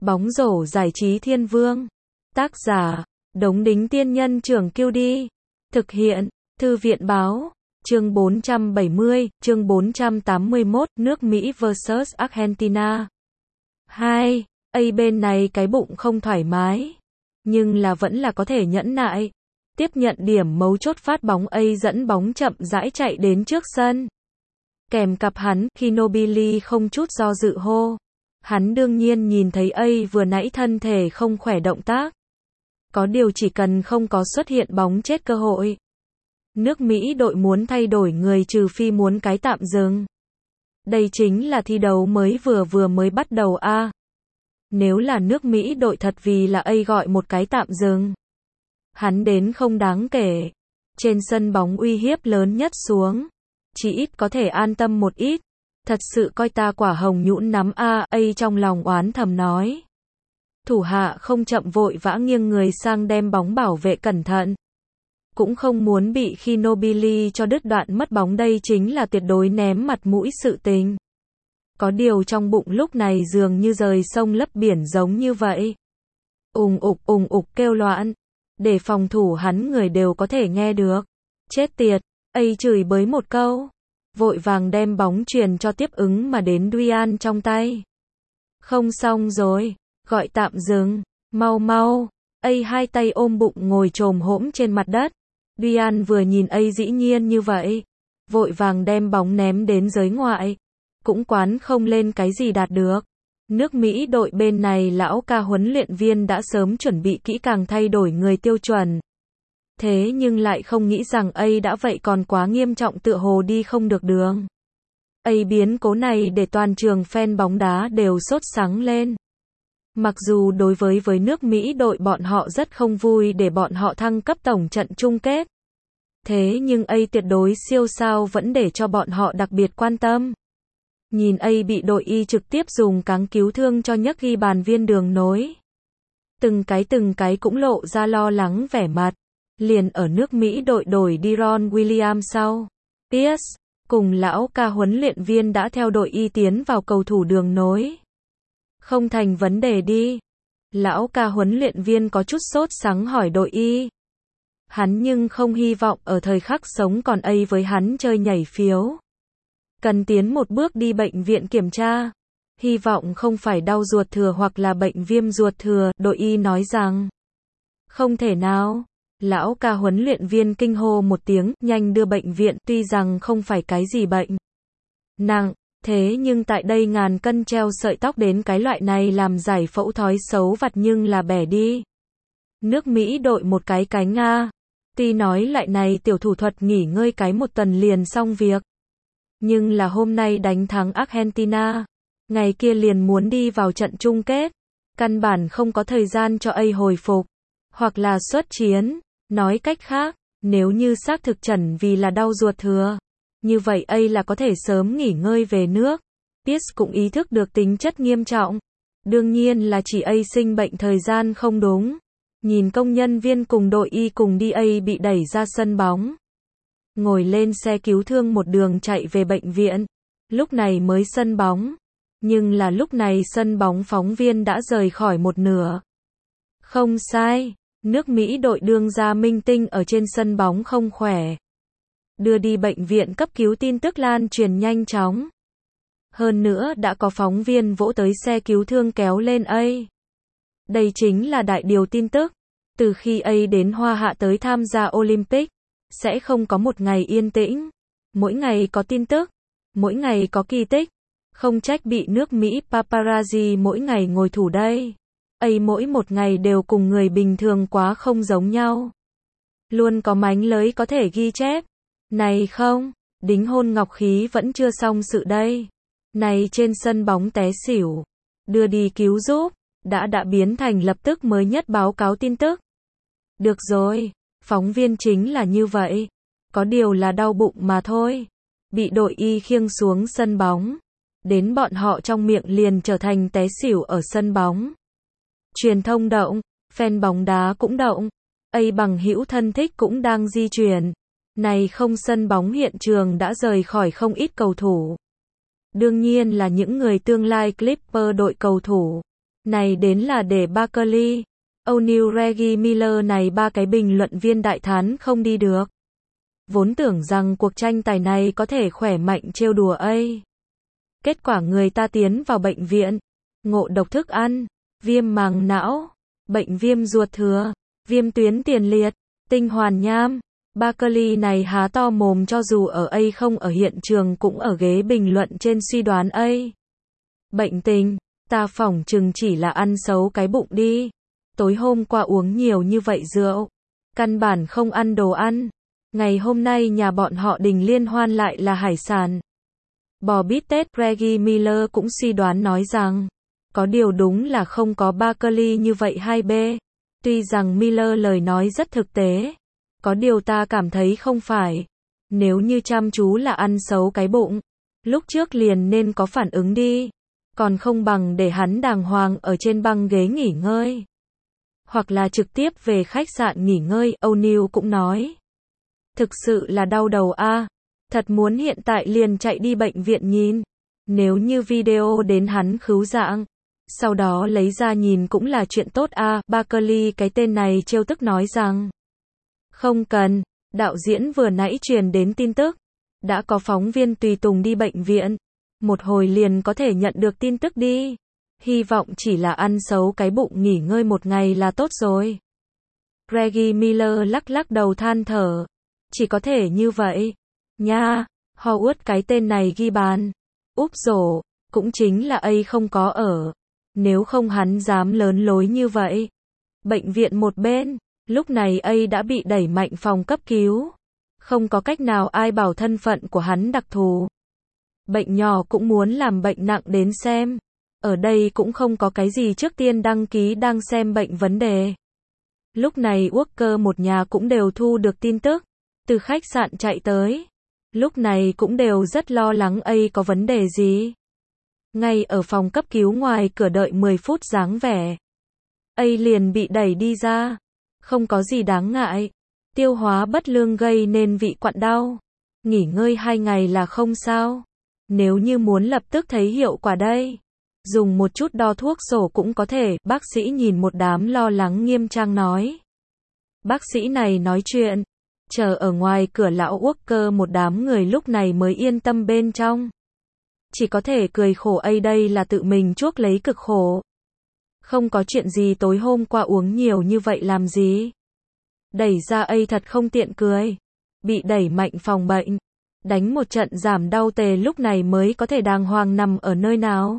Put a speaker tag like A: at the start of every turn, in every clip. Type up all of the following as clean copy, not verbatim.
A: Bóng rổ giải trí thiên vương. Tác giả, Đống Đính Tiên Nhân Trưởng Kiêu Đi. Thực hiện, Thư viện Báo. Chương 470, chương 481, nước Mỹ vs Argentina. 2. Bên này cái bụng không thoải mái, nhưng là vẫn là có thể nhẫn nại. Tiếp nhận điểm mấu chốt phát bóng, dẫn bóng chậm rãi chạy đến trước sân. Kèm cặp hắn, Ginobili không chút do dự hô. Hắn đương nhiên nhìn thấy vừa nãy thân thể không khỏe động tác. Có điều chỉ cần không có xuất hiện bóng chết cơ hội. Nước Mỹ đội muốn thay đổi người trừ phi muốn cái tạm dừng. Đây chính là thi đấu mới vừa mới bắt đầu a. Nếu là nước Mỹ đội thật vì là gọi một cái tạm dừng. Hắn đến không đáng kể. Trên sân bóng uy hiếp lớn nhất xuống. Chỉ ít có thể an tâm một ít. Thật sự coi ta quả hồng nhũn nắm a, trong lòng oán thầm nói. Thủ hạ không chậm vội vã nghiêng người sang đem bóng bảo vệ cẩn thận. Cũng không muốn bị Ginobili cho đứt đoạn mất bóng, đây chính là tuyệt đối ném mặt mũi sự tình. Có điều trong bụng lúc này dường như rời sông lấp biển giống như vậy. Ùng ục kêu loạn. Để phòng thủ hắn người đều có thể nghe được. Chết tiệt, chửi bới một câu. Vội vàng đem bóng truyền cho tiếp ứng mà đến Duyan trong tay. Không xong rồi, gọi tạm dừng, mau. Hai tay ôm bụng ngồi chồm hổm trên mặt đất. Duyan vừa nhìn dĩ nhiên như vậy. Vội vàng đem bóng ném đến giới ngoại. Cũng quán không lên cái gì đạt được. Nước Mỹ đội bên này lão ca huấn luyện viên đã sớm chuẩn bị kỹ càng thay đổi người tiêu chuẩn. Thế nhưng lại không nghĩ rằng đã vậy còn quá nghiêm trọng, tựa hồ đi không được đường. Biến cố này để toàn trường fan bóng đá đều sốt sắng lên. Mặc dù đối với nước Mỹ đội bọn họ rất không vui để bọn họ thăng cấp tổng trận chung kết. Thế nhưng tuyệt đối siêu sao vẫn để cho bọn họ đặc biệt quan tâm. Nhìn bị đội Y trực tiếp dùng cáng cứu thương cho nhấc ghi bàn viên đường nối. Từng cái cũng lộ ra lo lắng vẻ mặt. Liền ở nước Mỹ đội đổi đi Ron Williams sau. Pierce, cùng lão ca huấn luyện viên đã theo đội Y tiến vào cầu thủ đường nối. Không thành vấn đề đi. Lão ca huấn luyện viên có chút sốt sắng hỏi đội Y. Hắn nhưng không hy vọng ở thời khắc sống còn với hắn chơi nhảy phiếu. Cần tiến một bước đi bệnh viện kiểm tra. Hy vọng không phải đau ruột thừa hoặc là bệnh viêm ruột thừa, đội Y nói rằng. Không thể nào. Lão ca huấn luyện viên kinh hô một tiếng, nhanh đưa bệnh viện, tuy rằng không phải cái gì bệnh nặng, thế nhưng tại đây ngàn cân treo sợi tóc đến cái loại này làm giải phẫu thói xấu vặt nhưng là bẻ đi. Nước Mỹ đội một cái cánh a. Tuy nói lại này tiểu thủ thuật nghỉ ngơi cái một tuần liền xong việc. Nhưng là hôm nay đánh thắng Argentina. Ngày kia liền muốn đi vào trận chung kết. Căn bản không có thời gian cho hồi phục. Hoặc là xuất chiến. Nói cách khác, nếu như xác thực chẩn vì là đau ruột thừa. Như vậy là có thể sớm nghỉ ngơi về nước. Pierce cũng ý thức được tính chất nghiêm trọng. Đương nhiên là chỉ sinh bệnh thời gian không đúng. Nhìn công nhân viên cùng đội Y cùng đi bị đẩy ra sân bóng. Ngồi lên xe cứu thương một đường chạy về bệnh viện. Lúc này mới sân bóng. Nhưng là lúc này sân bóng phóng viên đã rời khỏi một nửa. Không sai. Nước Mỹ đội đương gia minh tinh ở trên sân bóng không khỏe. Đưa đi bệnh viện cấp cứu, tin tức lan truyền nhanh chóng. Hơn nữa đã có phóng viên vỗ tới xe cứu thương kéo lên Đây chính là đại điều tin tức. Từ khi đến Hoa Hạ tới tham gia Olympic, sẽ không có một ngày yên tĩnh. Mỗi ngày có tin tức, mỗi ngày có kỳ tích. Không trách bị nước Mỹ paparazzi mỗi ngày ngồi thủ đây. Mỗi một ngày đều cùng người bình thường quá không giống nhau. Luôn có mánh lới có thể ghi chép. Này không, đính hôn ngọc khí vẫn chưa xong sự đây. Này trên sân bóng té xỉu. Đưa đi cứu giúp. Đã biến thành lập tức mới nhất báo cáo tin tức. Được rồi, phóng viên chính là như vậy. Có điều là đau bụng mà thôi. Bị đội Y khiêng xuống sân bóng. Đến bọn họ trong miệng liền trở thành té xỉu ở sân bóng. Truyền thông động, fan bóng đá cũng động, bằng hữu thân thích cũng đang di chuyển. Này không, sân bóng hiện trường đã rời khỏi không ít cầu thủ. Đương nhiên là những người tương lai Clipper đội cầu thủ. Này đến là để Barkley, O'Neal, Reggie Miller này ba cái bình luận viên đại thán không đi được. Vốn tưởng rằng cuộc tranh tài này có thể khỏe mạnh trêu đùa ấy. Kết quả người ta tiến vào bệnh viện, ngộ độc thức ăn, viêm màng não, bệnh viêm ruột thừa, viêm tuyến tiền liệt, tinh hoàn nham. Barkley này há to mồm cho dù ở A không ở hiện trường cũng ở ghế bình luận trên suy đoán A. Bệnh tình, ta phỏng chừng chỉ là ăn xấu cái bụng đi. Tối hôm qua uống nhiều như vậy rượu, căn bản không ăn đồ ăn. Ngày hôm nay nhà bọn họ đình liên hoan lại là hải sản. Bò bít tết. Reggie Miller cũng suy đoán nói rằng, có điều đúng là không có Barkley như vậy 2B. Tuy rằng Miller lời nói rất thực tế, có điều ta cảm thấy không phải. Nếu như chăm chú là ăn xấu cái bụng, lúc trước liền nên có phản ứng đi. Còn không bằng để hắn đàng hoàng ở trên băng ghế nghỉ ngơi. Hoặc là trực tiếp về khách sạn nghỉ ngơi, O'Neal cũng nói. Thực sự là đau đầu a. Thật muốn hiện tại liền chạy đi bệnh viện nhìn. Nếu như video đến hắn khứu dạng, sau đó lấy ra nhìn cũng là chuyện tốt a. Barkley cái tên này trêu tức nói rằng, không cần, đạo diễn vừa nãy truyền đến tin tức, đã có phóng viên tùy tùng đi bệnh viện, một hồi liền có thể nhận được tin tức đi. Hy vọng chỉ là ăn xấu cái bụng nghỉ ngơi một ngày là tốt rồi. Reggie Miller lắc lắc đầu than thở, chỉ có thể như vậy. Nha, Howard cái tên này ghi bàn. Úp rổ, cũng chính là A không có ở. Nếu không hắn dám lớn lối như vậy. Bệnh viện một bên, lúc này A đã bị đẩy mạnh phòng cấp cứu. Không có cách nào ai bảo thân phận của hắn đặc thù. Bệnh nhỏ cũng muốn làm bệnh nặng đến xem. Ở đây cũng không có cái gì trước tiên đăng ký đang xem bệnh vấn đề. Lúc này Walker một nhà cũng đều thu được tin tức. Từ khách sạn chạy tới. Lúc này cũng đều rất lo lắng A có vấn đề gì. Ngay ở phòng cấp cứu ngoài cửa đợi 10 phút dáng vẻ. A liền bị đẩy đi ra. Không có gì đáng ngại. Tiêu hóa bất lương gây nên vị quặn đau. Nghỉ ngơi 2 ngày là không sao. Nếu như muốn lập tức thấy hiệu quả đây. Dùng một chút đo thuốc sổ cũng có thể. Bác sĩ nhìn một đám lo lắng nghiêm trang nói. Bác sĩ này nói chuyện. Chờ ở ngoài cửa lão Walker một đám người lúc này mới yên tâm bên trong. Chỉ có thể cười khổ A đây là tự mình chuốc lấy cực khổ. Không có chuyện gì tối hôm qua uống nhiều như vậy làm gì. Đẩy ra A thật không tiện cười. Bị đẩy mạnh phòng bệnh. Đánh một trận giảm đau tề lúc này mới có thể đàng hoàng nằm ở nơi nào.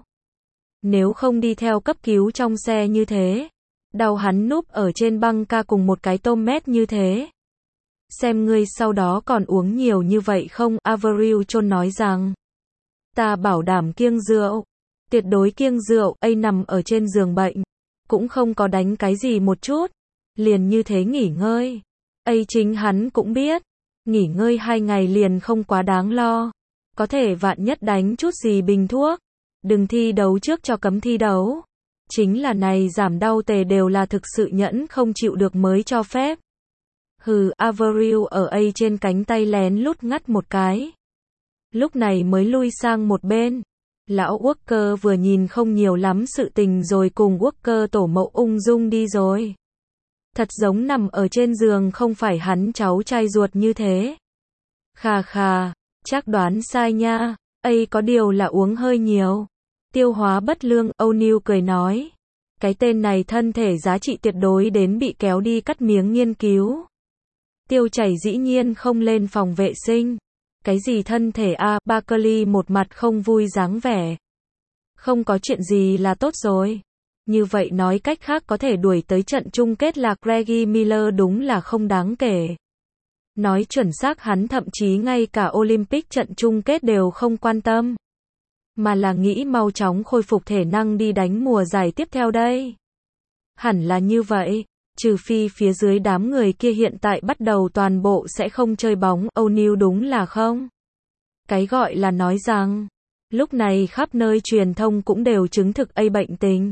A: Nếu không đi theo cấp cứu trong xe như thế. Đau hắn núp ở trên băng ca cùng một cái tôm mét như thế. Xem ngươi sau đó còn uống nhiều như vậy không? Avril Chôn nói rằng. Ta bảo đảm kiêng rượu. Tuyệt đối kiêng rượu. A nằm ở trên giường bệnh. Cũng không có đánh cái gì một chút. Liền như thế nghỉ ngơi. A chính hắn cũng biết. Nghỉ ngơi 2 ngày liền không quá đáng lo. Có thể vạn nhất đánh chút gì bình thuốc. Đừng thi đấu trước cho cấm thi đấu. Chính là này giảm đau tề đều là thực sự nhẫn không chịu được mới cho phép. Hừ, Avril ở A trên cánh tay lén lút ngắt một cái. Lúc này mới lui sang một bên. Lão Walker vừa nhìn không nhiều lắm sự tình rồi cùng Walker tổ mẫu ung dung đi rồi. Thật giống nằm ở trên giường không phải hắn cháu trai ruột như thế. Khà khà, chắc đoán sai nha. A có điều là uống hơi nhiều. Tiêu hóa bất lương, O'Neal cười nói. Cái tên này thân thể giá trị tuyệt đối đến bị kéo đi cắt miếng nghiên cứu. Tiêu chảy dĩ nhiên không lên phòng vệ sinh. Cái gì thân thể a? Barkley một mặt không vui dáng vẻ. Không có chuyện gì là tốt rồi. Như vậy nói cách khác có thể đuổi tới trận chung kết là Reggie Miller đúng là không đáng kể. Nói chuẩn xác hắn thậm chí ngay cả Olympic trận chung kết đều không quan tâm. Mà là nghĩ mau chóng khôi phục thể năng đi đánh mùa giải tiếp theo đây. Hẳn là như vậy. Trừ phi phía dưới đám người kia hiện tại bắt đầu toàn bộ sẽ không chơi bóng, O'Neal đúng là không. Cái gọi là nói rằng, lúc này khắp nơi truyền thông cũng đều chứng thực A bệnh tình.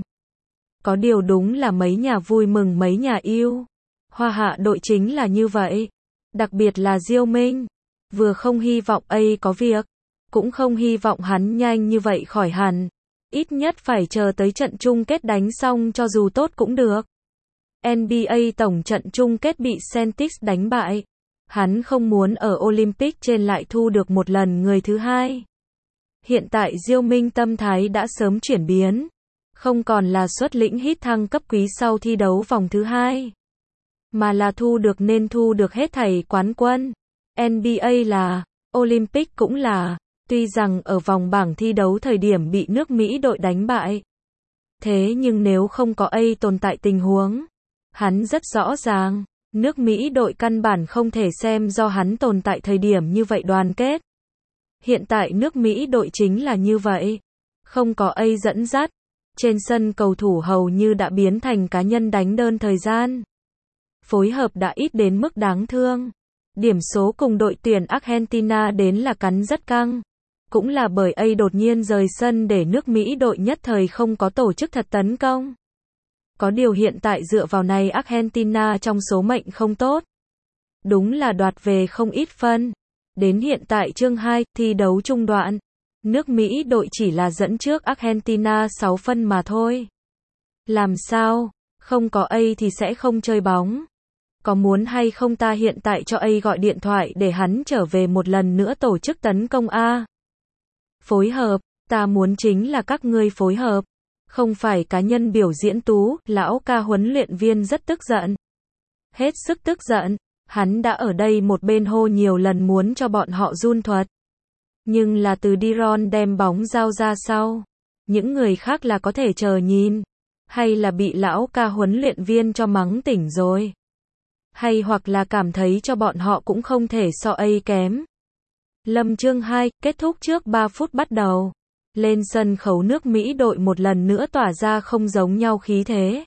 A: Có điều đúng là mấy nhà vui mừng mấy nhà yêu. Hoa hạ đội chính là như vậy. Đặc biệt là Diêu Minh. Vừa không hy vọng A có việc, cũng không hy vọng hắn nhanh như vậy khỏi hẳn. Ít nhất phải chờ tới trận chung kết đánh xong cho dù tốt cũng được. NBA tổng trận chung kết bị Celtics đánh bại. Hắn không muốn ở Olympic trên lại thu được một lần người thứ hai. Hiện tại Diêu Minh tâm thái đã sớm chuyển biến. Không còn là xuất lĩnh hit thăng cấp quý sau thi đấu vòng thứ hai. Mà là thu được hết thảy quán quân. NBA là, Olympic cũng là. Tuy rằng ở vòng bảng thi đấu thời điểm bị nước Mỹ đội đánh bại. Thế nhưng nếu không có tồn tại tình huống. Hắn rất rõ ràng. Nước Mỹ đội căn bản không thể xem do hắn tồn tại thời điểm như vậy đoàn kết. Hiện tại nước Mỹ đội chính là như vậy. Không có dẫn dắt. Trên sân cầu thủ hầu như đã biến thành cá nhân đánh đơn thời gian. Phối hợp đã ít đến mức đáng thương. Điểm số cùng đội tuyển Argentina đến là cắn rất căng. Cũng là bởi đột nhiên rời sân để nước Mỹ đội nhất thời không có tổ chức thật tấn công. Có điều hiện tại dựa vào này Argentina trong số mệnh không tốt. Đúng là đoạt về không ít phân. Đến hiện tại chương 2, thi đấu trung đoạn. Nước Mỹ đội chỉ là dẫn trước Argentina 6 phân mà thôi. Làm sao? Không có thì sẽ không chơi bóng. Có muốn hay không ta hiện tại cho gọi điện thoại để hắn trở về một lần nữa tổ chức tấn công a? Phối hợp, ta muốn chính là các ngươi phối hợp. Không phải cá nhân biểu diễn tú, lão ca huấn luyện viên rất tức giận. Hết sức tức giận, hắn đã ở đây một bên hô nhiều lần muốn cho bọn họ run thuật. Nhưng là từ Diron đem bóng giao ra sau. Những người khác là có thể chờ nhìn. Hay là bị lão ca huấn luyện viên cho mắng tỉnh rồi. Hay hoặc là cảm thấy cho bọn họ cũng không thể so kém. Lâm chương 2, kết thúc trước 3 phút bắt đầu. Lên sân khấu nước Mỹ đội một lần nữa tỏa ra không giống nhau khí thế.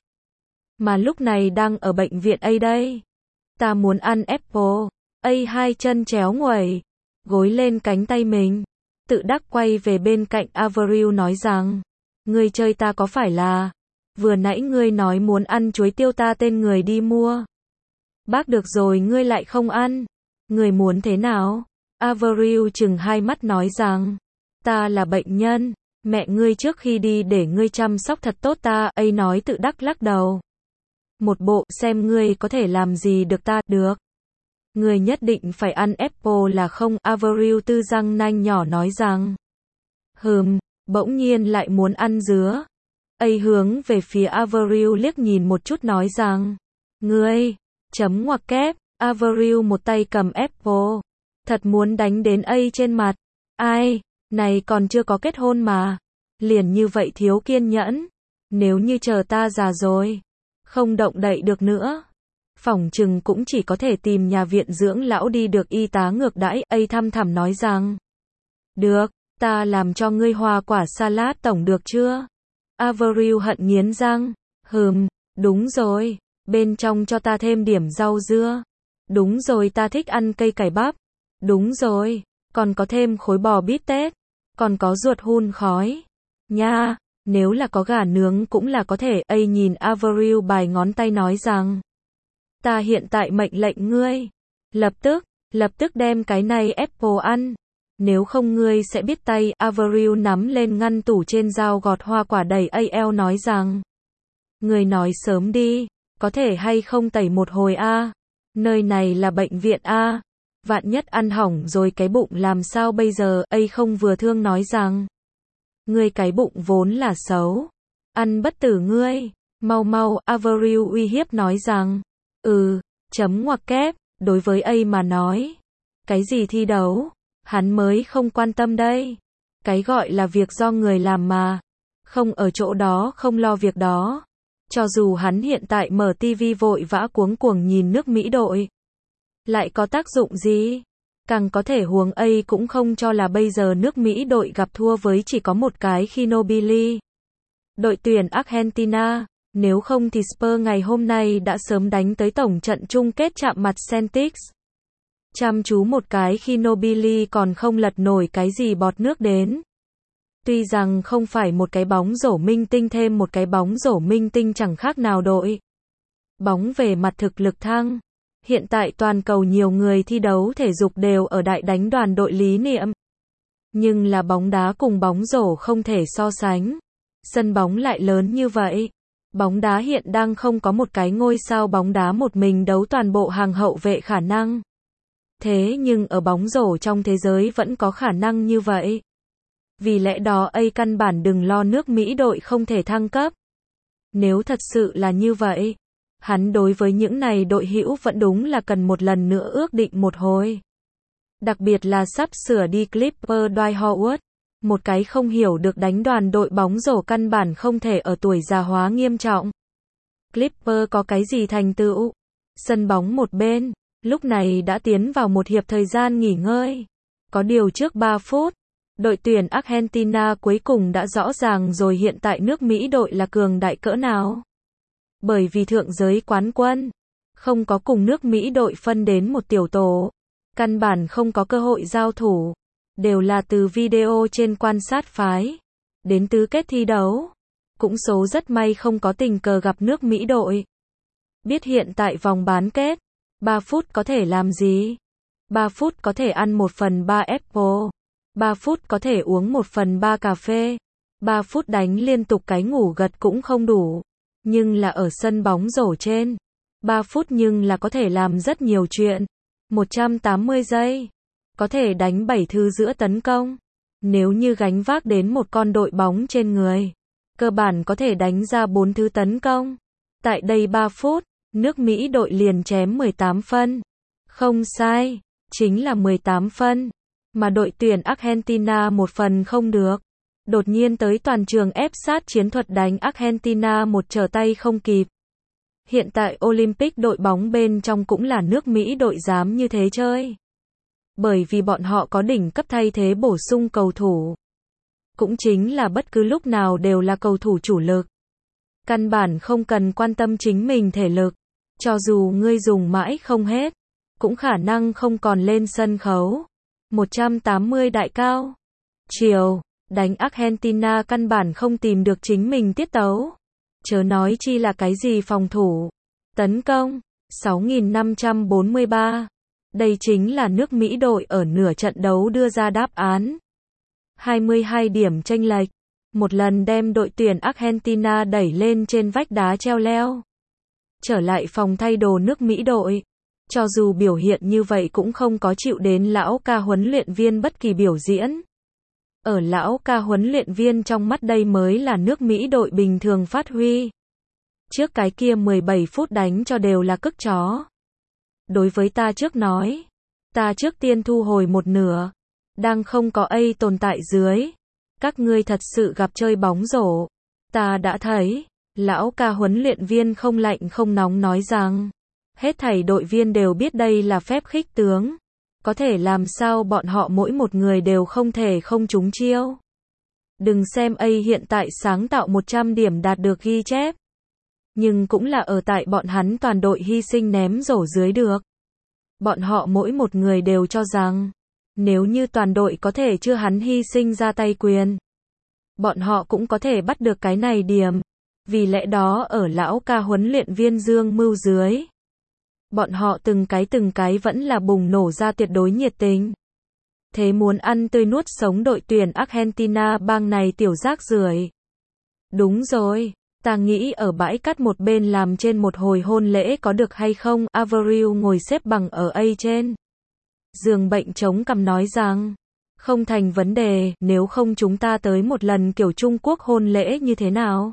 A: Mà lúc này đang ở bệnh viện đây. Ta muốn ăn apple. Hai chân chéo nguẩy. Gối lên cánh tay mình. Tự đắc quay về bên cạnh Avril nói rằng. Ngươi chơi ta có phải là. Vừa nãy ngươi nói muốn ăn chuối tiêu ta tên người đi mua. Bác được rồi ngươi lại không ăn. Ngươi muốn thế nào? Avril chừng hai mắt nói rằng. Ta là bệnh nhân. Mẹ ngươi trước khi đi để ngươi chăm sóc thật tốt ta. Nói tự đắc lắc đầu. Một bộ xem ngươi có thể làm gì được ta. Được. Ngươi nhất định phải ăn apple là không? Avril tư răng nanh nhỏ nói rằng. Bỗng nhiên lại muốn ăn dứa. Hướng về phía Avril liếc nhìn một chút nói rằng. Ngươi, chấm ngoặc kép, Avril một tay cầm apple. Thật muốn đánh đến trên mặt. Ai, này còn chưa có kết hôn mà. Liền như vậy thiếu kiên nhẫn. Nếu như chờ ta già rồi. Không động đậy được nữa. Phỏng chừng cũng chỉ có thể tìm nhà viện dưỡng lão đi được y tá ngược đãi. Thăm thẳm nói rằng. Được, ta làm cho ngươi hoa quả salad tổng được chưa? Avril hận nghiến răng. Đúng rồi. Bên trong cho ta thêm điểm rau dưa. Đúng rồi ta thích ăn cây cải bắp. Đúng rồi. Còn có thêm khối bò bít tết. Còn có ruột hun khói. Nha, nếu là có gà nướng cũng là có thể. Nhìn Avril bài ngón tay nói rằng. Ta hiện tại mệnh lệnh ngươi. Lập tức đem cái này apple ăn. Nếu không ngươi sẽ biết tay. Avril nắm lên ngăn tủ trên dao gọt hoa quả đầy AL nói rằng. Ngươi nói sớm đi. Có thể hay không tẩy một hồi a? Nơi này là bệnh viện a. Vạn nhất ăn hỏng rồi cái bụng làm sao bây giờ? Không vừa thương nói rằng. Ngươi cái bụng vốn là xấu. Ăn bất tử ngươi. Mau, Avril uy hiếp nói rằng. Chấm ngoặc kép, đối với mà nói. Cái gì thi đấu? Hắn mới không quan tâm đây. Cái gọi là việc do người làm mà. Không ở chỗ đó không lo việc đó. Cho dù hắn hiện tại mở tivi vội vã cuống cuồng nhìn nước Mỹ đội. Lại có tác dụng gì? Càng có thể huống cũng không cho là bây giờ nước Mỹ đội gặp thua với chỉ có một cái Ginobili. Đội tuyển Argentina, nếu không thì Spurs ngày hôm nay đã sớm đánh tới tổng trận chung kết chạm mặt Celtics. Chăm chú một cái Ginobili còn không lật nổi cái gì bọt nước đến. Tuy rằng không phải một cái bóng rổ minh tinh thêm một cái bóng rổ minh tinh chẳng khác nào đội. Bóng về mặt thực lực thăng. Hiện tại toàn cầu nhiều người thi đấu thể dục đều ở đại đánh đoàn đội lý niệm. Nhưng là bóng đá cùng bóng rổ không thể so sánh. Sân bóng lại lớn như vậy. Bóng đá hiện đang không có một cái ngôi sao bóng đá một mình đấu toàn bộ hàng hậu vệ khả năng. Thế nhưng ở bóng rổ trong thế giới vẫn có khả năng như vậy. Vì lẽ đó căn bản đừng lo nước Mỹ đội không thể thăng cấp. Nếu thật sự là như vậy, hắn đối với những này đội hữu vẫn đúng là cần một lần nữa ước định một hồi. Đặc biệt là sắp sửa đi Clipper Dwight Howard, một cái không hiểu được đánh đoàn đội bóng rổ căn bản không thể ở tuổi già hóa nghiêm trọng. Clipper có cái gì thành tựu? Sân bóng một bên, lúc này đã tiến vào một hiệp thời gian nghỉ ngơi. Có điều trước 3 phút, đội tuyển Argentina cuối cùng đã rõ ràng rồi hiện tại nước Mỹ đội là cường đại cỡ nào. Bởi vì thượng giới quán quân, không có cùng nước Mỹ đội phân đến một tiểu tổ. Căn bản không có cơ hội giao thủ. Đều là từ video trên quan sát phái. Đến tứ kết thi đấu. Cũng số rất may không có tình cờ gặp nước Mỹ đội. Biết hiện tại vòng bán kết. 3 phút có thể làm gì? 3 phút có thể ăn 1/3 apple. 3 phút có thể uống 1/3 cà phê. 3 phút đánh liên tục cái ngủ gật cũng không đủ. Nhưng là ở sân bóng rổ trên. 3 phút nhưng là có thể làm rất nhiều chuyện. 180 giây. Có thể đánh 7 thứ giữa tấn công. Nếu như gánh vác đến một con đội bóng trên người. Cơ bản có thể đánh ra 4 thứ tấn công. Tại đây 3 phút, nước Mỹ đội liền chém 18 phân. Không sai, chính là 18 phân. Mà đội tuyển Argentina 1 phần không được. Đột nhiên tới toàn trường ép sát chiến thuật đánh Argentina một trở tay không kịp. Hiện tại Olympic đội bóng bên trong cũng là nước Mỹ đội dám như thế chơi. Bởi vì bọn họ có đỉnh cấp thay thế bổ sung cầu thủ. Cũng chính là bất cứ lúc nào đều là cầu thủ chủ lực. Căn bản không cần quan tâm chính mình thể lực. Cho dù ngươi dùng mãi không hết, cũng khả năng không còn lên sân khấu. 180 đại cao. Chiều, đánh Argentina căn bản không tìm được chính mình tiết tấu. Chớ nói chi là cái gì phòng thủ. Tấn công, 6543. Đây chính là nước Mỹ đội ở nửa trận đấu đưa ra đáp án. 22 điểm chênh lệch. Một lần đem đội tuyển Argentina đẩy lên trên vách đá treo leo. Trở lại phòng thay đồ nước Mỹ đội. Cho dù biểu hiện như vậy cũng không có chịu đến lão ca huấn luyện viên bất kỳ biểu diễn. Ở lão ca huấn luyện viên trong mắt đây mới là nước Mỹ đội bình thường phát huy. Trước cái kia 17 phút đánh cho đều là cức chó. Đối với ta trước nói, ta trước tiên thu hồi một nửa. Đang không có tồn tại dưới. Các ngươi thật sự gặp chơi bóng rổ. Ta đã thấy, lão ca huấn luyện viên không lạnh không nóng nói rằng, hết thảy đội viên đều biết đây là phép khích tướng. Có thể làm sao bọn họ mỗi một người đều không thể không trúng chiêu. Đừng xem hiện tại sáng tạo 100 điểm đạt được ghi chép. Nhưng cũng là ở tại bọn hắn toàn đội hy sinh ném rổ dưới được. Bọn họ mỗi một người đều cho rằng, nếu như toàn đội có thể chưa hắn hy sinh ra tay quyền, bọn họ cũng có thể bắt được cái này điểm. Vì lẽ đó ở lão ca huấn luyện viên Dương Mưu dưới, bọn họ từng cái vẫn là bùng nổ ra tuyệt đối nhiệt tình. Thế muốn ăn tươi nuốt sống đội tuyển Argentina bang này tiểu rác rưởi. Đúng rồi, ta nghĩ ở bãi cát một bên làm trên một hồi hôn lễ có được hay không? Avril ngồi xếp bằng ở trên giường bệnh chống cằm nói rằng, không thành vấn đề, nếu không chúng ta tới một lần kiểu Trung Quốc hôn lễ như thế nào?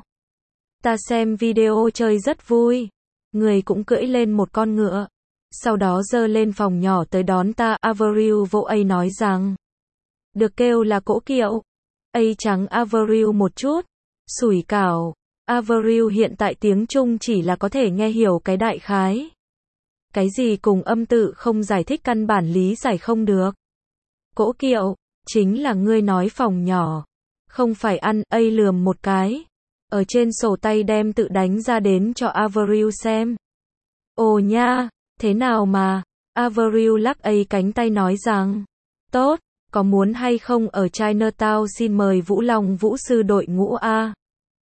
A: Ta xem video chơi rất vui. Người cũng cưỡi lên một con ngựa. Sau đó giơ lên phòng nhỏ tới đón ta. Avril vỗ nói rằng, được kêu là cỗ kiệu. Trắng Avril một chút. Sủi cảo. Avril hiện tại tiếng Trung chỉ là có thể nghe hiểu cái đại khái. Cái gì cùng âm tự không giải thích căn bản lý giải không được. Cỗ kiệu, chính là ngươi nói phòng nhỏ. Không phải ăn, lườm một cái. Ở trên sổ tay đem tự đánh ra đến cho Avril xem. Ồ nha, thế nào mà? Avril lắc cánh tay nói rằng, tốt, có muốn hay không ở Chinatown xin mời Vũ Long vũ sư đội ngũ A.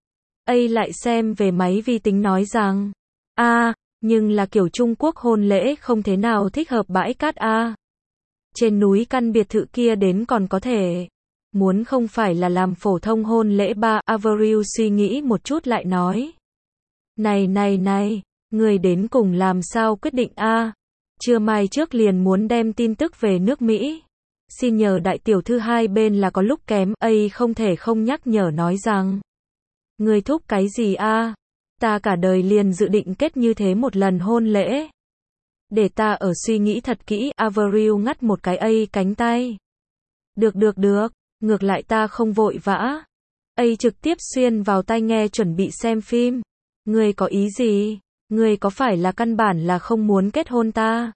A: Lại xem về máy vi tính nói rằng, nhưng là kiểu Trung Quốc hôn lễ không thế nào thích hợp bãi cát A. Trên núi căn biệt thự kia đến còn có thể. Muốn không phải là làm phổ thông hôn lễ ba, Avril suy nghĩ một chút lại nói. Này, người đến cùng làm sao quyết định a? Trưa mai trước liền muốn đem tin tức về nước Mỹ. Xin nhờ đại tiểu thư hai bên là có lúc kém, không thể không nhắc nhở nói rằng. Người thúc cái gì a? Ta cả đời liền dự định kết như thế một lần hôn lễ. Để ta ở suy nghĩ thật kỹ, Avril ngắt một cái cánh tay. Được, ngược lại ta không vội vã. Trực tiếp xuyên vào tai nghe chuẩn bị xem phim. Ngươi có ý gì? Ngươi có phải là căn bản là không muốn kết hôn ta?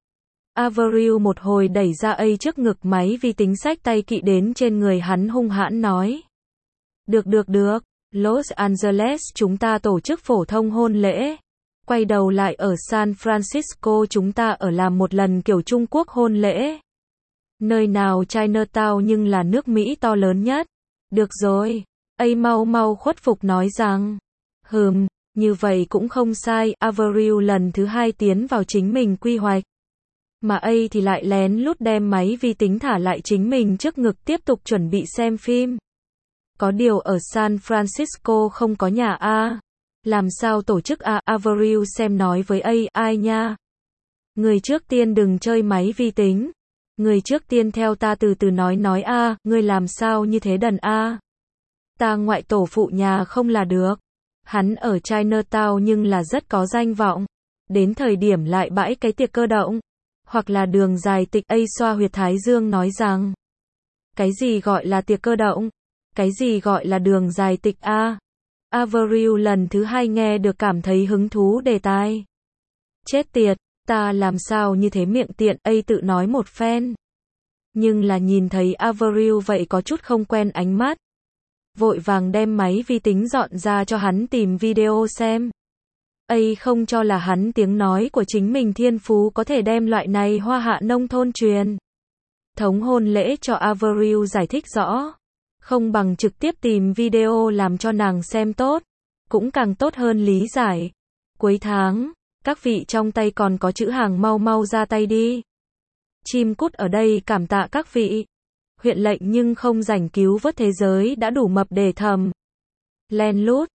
A: Avril một hồi đẩy ra trước ngực máy vi tính xách tay kỵ đến trên người hắn hung hãn nói. Được. Los Angeles chúng ta tổ chức phổ thông hôn lễ. Quay đầu lại ở San Francisco chúng ta ở làm một lần kiểu Trung Quốc hôn lễ. Nơi nào Chinatown nhưng là nước Mỹ to lớn nhất. Được rồi. Mau khuất phục nói rằng. Như vậy cũng không sai, Avril lần thứ hai tiến vào chính mình quy hoạch. Mà thì lại lén lút đem máy vi tính thả lại chính mình trước ngực tiếp tục chuẩn bị xem phim. Có điều ở San Francisco không có nhà a. Làm sao tổ chức a? Avril xem nói với ai nha. Người trước tiên đừng chơi máy vi tính. Người trước tiên theo ta từ từ nói a, ngươi làm sao như thế đần a? Ta ngoại tổ phụ nhà không là được. Hắn ở Chinatown nhưng là rất có danh vọng. Đến thời điểm lại bãi cái tiệc cơ động. Hoặc là đường dài tịch xoa huyệt thái dương nói rằng. Cái gì gọi là tiệc cơ động? Cái gì gọi là đường dài tịch a? Avril lần thứ hai nghe được cảm thấy hứng thú đề tài. Chết tiệt, ta làm sao như thế miệng tiện tự nói một phen. Nhưng là nhìn thấy Avril vậy có chút không quen ánh mắt. Vội vàng đem máy vi tính dọn ra cho hắn tìm video xem. Không cho là hắn tiếng nói của chính mình thiên phú có thể đem loại này hoa hạ nông thôn truyền thống hôn lễ cho Avril giải thích rõ. Không bằng trực tiếp tìm video làm cho nàng xem tốt. Cũng càng tốt hơn lý giải. Cuối tháng, các vị trong tay còn có chữ hàng mau ra tay đi. Chim cút ở đây cảm tạ các vị. Huyện lệnh nhưng không rảnh cứu vớt thế giới đã đủ mập để thầm. Len lút.